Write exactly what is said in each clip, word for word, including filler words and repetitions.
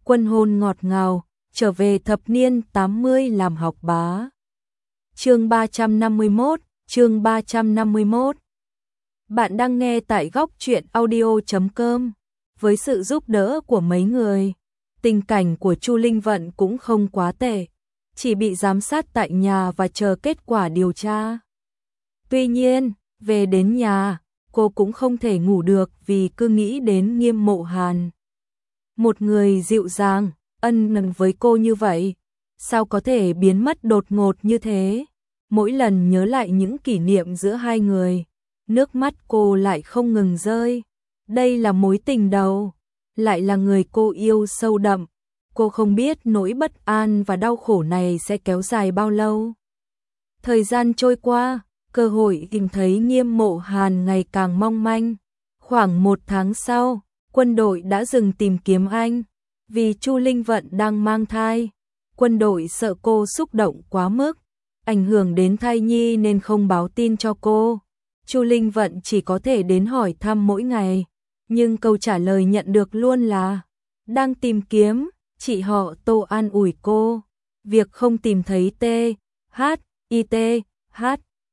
Quân hôn ngọt ngào, trở về thập niên tám mươi làm học bá. Chương ba trăm năm mươi mốt, chương ba trăm năm mươi mốt. Bạn đang nghe tại góc truyện audio chấm com. Với sự giúp đỡ của mấy người, tình cảnh của Chu Linh Vận cũng không quá tệ, chỉ bị giám sát tại nhà và chờ kết quả điều tra. Tuy nhiên, về đến nhà, cô cũng không thể ngủ được vì cứ nghĩ đến Nghiêm Mộ Hàn. Một người dịu dàng, ân cần với cô như vậy, sao có thể biến mất đột ngột như thế? Mỗi lần nhớ lại những kỷ niệm giữa hai người, nước mắt cô lại không ngừng rơi. Đây là mối tình đầu, lại là người cô yêu sâu đậm. Cô không biết nỗi bất an và đau khổ này sẽ kéo dài bao lâu. Thời gian trôi qua, cơ hội tìm thấy Nghiêm Mộ Hàn ngày càng mong manh. Khoảng một tháng sau, quân đội đã dừng tìm kiếm anh, vì Chu Linh Vận đang mang thai. Quân đội sợ cô xúc động quá mức, ảnh hưởng đến thai nhi nên không báo tin cho cô. Chu Linh Vận chỉ có thể đến hỏi thăm mỗi ngày, nhưng câu trả lời nhận được luôn là đang tìm kiếm. Chị họ Tô an ủi cô, việc không tìm thấy T, H, I T, H,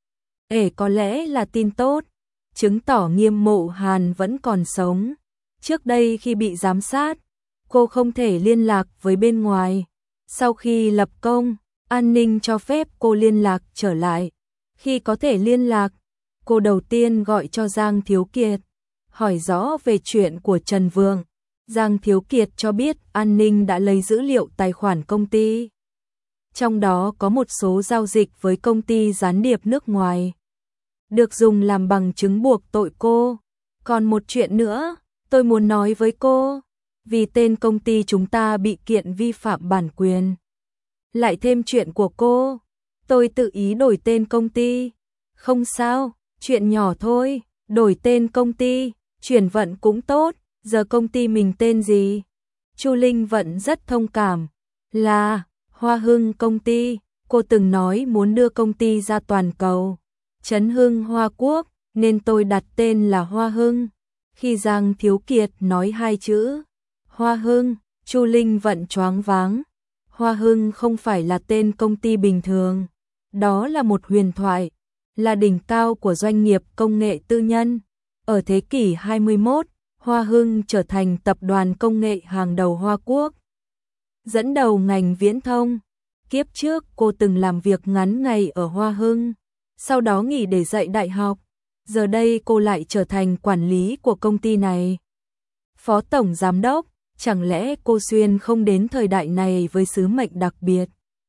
ể có lẽ là tin tốt, chứng tỏ Nghiêm Mộ Hàn vẫn còn sống. Trước đây khi bị giám sát, cô không thể liên lạc với bên ngoài. Sau khi lập công, an ninh cho phép cô liên lạc trở lại. Khi có thể liên lạc, cô đầu tiên gọi cho Giang Thiếu Kiệt, hỏi rõ về chuyện của Trần Vượng. Giang Thiếu Kiệt cho biết an ninh đã lấy dữ liệu tài khoản công ty. Trong đó có một số giao dịch với công ty gián điệp nước ngoài, được dùng làm bằng chứng buộc tội cô. Còn một chuyện nữa, tôi muốn nói với cô, vì tên công ty chúng ta bị kiện vi phạm bản quyền. Lại thêm chuyện của cô, tôi tự ý đổi tên công ty. Không sao, chuyện nhỏ thôi, đổi tên công ty, chuyển vận cũng tốt. Giờ công ty mình tên gì? Chu Linh Vận rất thông cảm, là Hoa Hưng công ty. Cô từng nói muốn đưa công ty ra toàn cầu, Trấn Hưng Hoa Quốc, nên tôi đặt tên là Hoa Hưng. Khi Giang Thiếu Kiệt nói hai chữ Hoa Hưng, Chu Linh Vận choáng váng. Hoa Hưng không phải là tên công ty bình thường, đó là một huyền thoại, là đỉnh cao của doanh nghiệp công nghệ tư nhân. Ở thế kỷ hai mươi mốt, Hoa Hưng trở thành tập đoàn công nghệ hàng đầu Hoa Quốc, dẫn đầu ngành viễn thông. Kiếp trước cô từng làm việc ngắn ngày ở Hoa Hưng, sau đó nghỉ để dạy đại học. Giờ đây cô lại trở thành quản lý của công ty này, phó tổng giám đốc. Chẳng lẽ cô xuyên không đến thời đại này với sứ mệnh đặc biệt?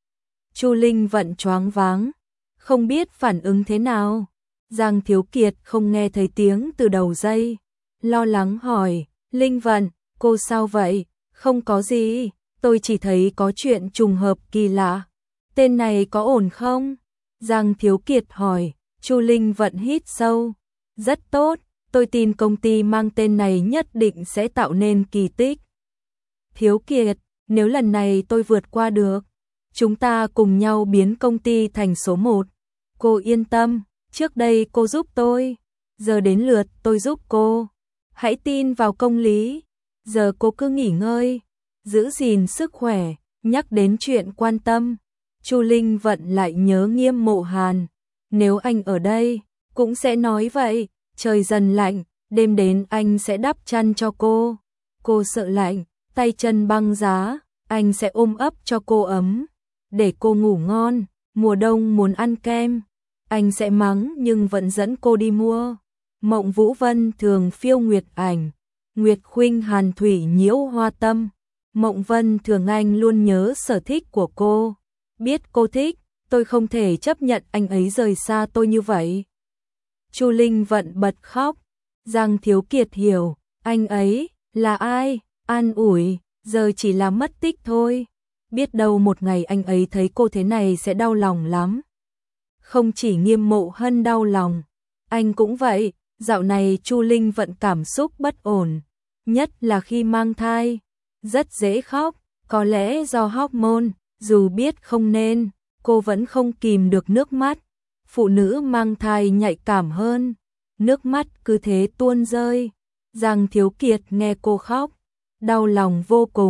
Chu Linh Vận choáng váng, không biết phản ứng thế nào. Giang Thiếu Kiệt không nghe thấy tiếng từ đầu dây, lo lắng hỏi, Linh Vận, cô sao vậy? Không có gì, tôi chỉ thấy có chuyện trùng hợp kỳ lạ. Tên này có ổn không? Giang Thiếu Kiệt hỏi. Chu Linh Vận hít sâu, rất tốt, tôi tin công ty mang tên này nhất định sẽ tạo nên kỳ tích. Thiếu Kiệt, nếu lần này tôi vượt qua được, chúng ta cùng nhau biến công ty thành số một. Cô yên tâm, trước đây cô giúp tôi, giờ đến lượt tôi giúp cô. Hãy tin vào công lý, giờ cô cứ nghỉ ngơi, giữ gìn sức khỏe. Nhắc đến chuyện quan tâm, Chu Linh Vận lại nhớ Nghiêm Mộ Hàn. Nếu anh ở đây, cũng sẽ nói vậy. Trời dần lạnh, đêm đến anh sẽ đắp chăn cho cô. Cô sợ lạnh, tay chân băng giá, anh sẽ ôm ấp cho cô ấm, để cô ngủ ngon. Mùa đông muốn ăn kem, anh sẽ mắng nhưng vẫn dẫn cô đi mua. Mộng Vũ Vân thường phiêu nguyệt ảnh, Nguyệt Khuynh Hàn thủy nhiễu hoa tâm. Mộng Vân thường anh luôn nhớ sở thích của cô, biết cô thích, tôi không thể chấp nhận anh ấy rời xa tôi như vậy. Chu Linh Vận bật khóc. Giang Thiếu Kiệt hiểu, anh ấy là ai? An ủi, giờ chỉ là mất tích thôi. Biết đâu một ngày anh ấy thấy cô thế này sẽ đau lòng lắm. Không chỉ Nghiêm Mộ Hân đau lòng, anh cũng vậy. Dạo này Chu Linh Vận cảm xúc bất ổn, nhất là khi mang thai, rất dễ khóc. Có lẽ do hormone, dù biết không nên, cô vẫn không kìm được nước mắt. Phụ nữ mang thai nhạy cảm hơn, nước mắt cứ thế tuôn rơi. Giang Thiếu Kiệt nghe cô khóc, đau lòng vô cùng,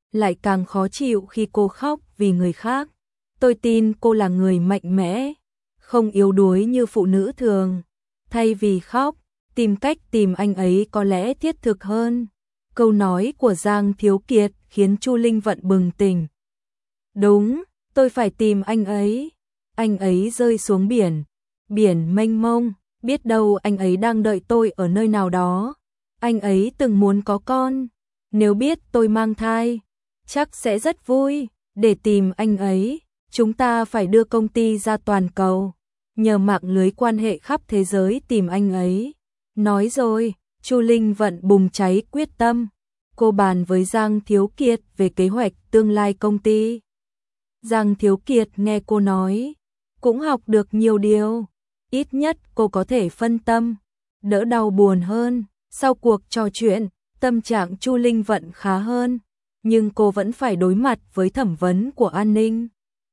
lại càng khó chịu khi cô khóc vì người khác. Tôi tin cô là người mạnh mẽ, không yếu đuối như phụ nữ thường. Thay vì khóc, tìm cách tìm anh ấy có lẽ thiết thực hơn. Câu nói của Giang Thiếu Kiệt khiến Chu Linh Vận bừng tỉnh. Đúng, tôi phải tìm anh ấy. Anh ấy rơi xuống biển, biển mênh mông, biết đâu anh ấy đang đợi tôi ở nơi nào đó. Anh ấy từng muốn có con, nếu biết tôi mang thai, chắc sẽ rất vui. Để tìm anh ấy, chúng ta phải đưa công ty ra toàn cầu, nhờ mạng lưới quan hệ khắp thế giới tìm anh ấy. Nói rồi, Chu Linh Vận bùng cháy quyết tâm. Cô bàn với Giang Thiếu Kiệt về kế hoạch tương lai công ty. Giang Thiếu Kiệt nghe cô nói, cũng học được nhiều điều. Ít nhất cô có thể phân tâm, đỡ đau buồn hơn. Sau cuộc trò chuyện, tâm trạng Chu Linh Vận khá hơn, nhưng cô vẫn phải đối mặt với thẩm vấn của an ninh.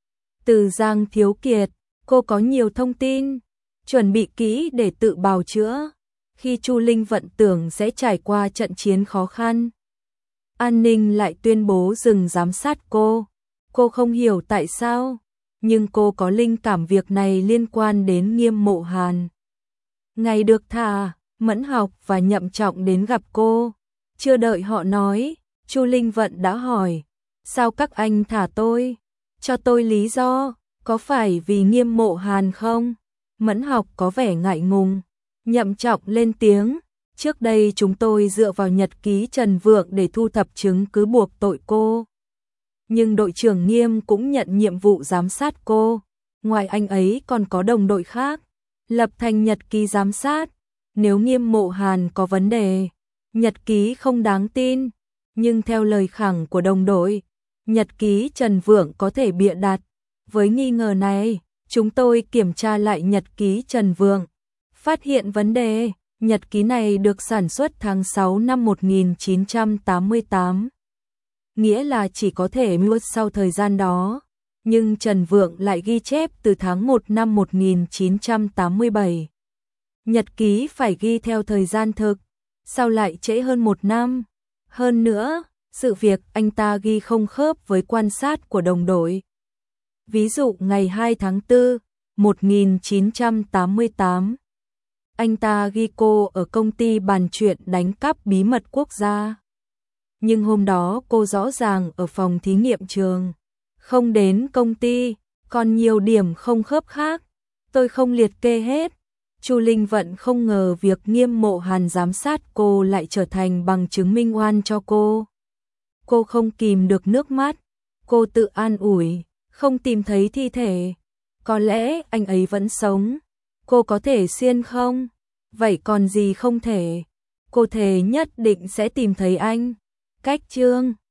Từ Giang Thiếu Kiệt, cô có nhiều thông tin, chuẩn bị kỹ để tự bào chữa. Khi Chu Linh Vận tưởng sẽ trải qua trận chiến khó khăn, an ninh lại tuyên bố dừng giám sát cô. Cô không hiểu tại sao, nhưng cô có linh cảm việc này liên quan đến Nghiêm Mộ Hàn. Ngày được thả, Mẫn Học và Nhậm Trọng đến gặp cô. Chưa đợi họ nói, Chu Linh Vận đã hỏi, sao các anh thả tôi? Cho tôi lý do, có phải vì Nghiêm Mộ Hàn không? Mẫn Học có vẻ ngại ngùng. Nhậm Trọng lên tiếng, trước đây chúng tôi dựa vào nhật ký Trần Vượng để thu thập chứng cứ buộc tội cô. Nhưng đội trưởng Nghiêm cũng nhận nhiệm vụ giám sát cô, ngoài anh ấy còn có đồng đội khác, lập thành nhật ký giám sát. Nếu Nghiêm Mộ Hàn có vấn đề, nhật ký không đáng tin, nhưng theo lời khẳng của đồng đội, nhật ký Trần Vượng có thể bịa đặt. Với nghi ngờ này, chúng tôi kiểm tra lại nhật ký Trần Vượng, phát hiện vấn đề. Nhật ký này được sản xuất tháng sáu năm một nghìn chín trăm tám mươi tám, nghĩa là chỉ có thể mua sau thời gian đó, nhưng Trần Vượng lại ghi chép từ tháng một năm một nghìn chín trăm tám mươi bảy. Nhật ký phải ghi theo thời gian thực, sao lại trễ hơn một năm? Hơn nữa, sự việc anh ta ghi không khớp với quan sát của đồng đội. Ví dụ ngày hai tháng tư, một nghìn chín trăm tám mươi tám, anh ta ghi cô ở công ty bàn chuyện đánh cắp bí mật quốc gia. Nhưng hôm đó cô rõ ràng ở phòng thí nghiệm trường, không đến công ty, còn nhiều điểm không khớp khác. Tôi không liệt kê hết. Chu Linh Vận không ngờ việc Nghiêm Mộ Hàn giám sát cô lại trở thành bằng chứng minh oan cho cô. Cô không kìm được nước mắt, cô tự an ủi, không tìm thấy thi thể, có lẽ anh ấy vẫn sống. Cô có thể xiên không? Vậy còn gì không thể? Cô thề nhất định sẽ tìm thấy anh. Cách chương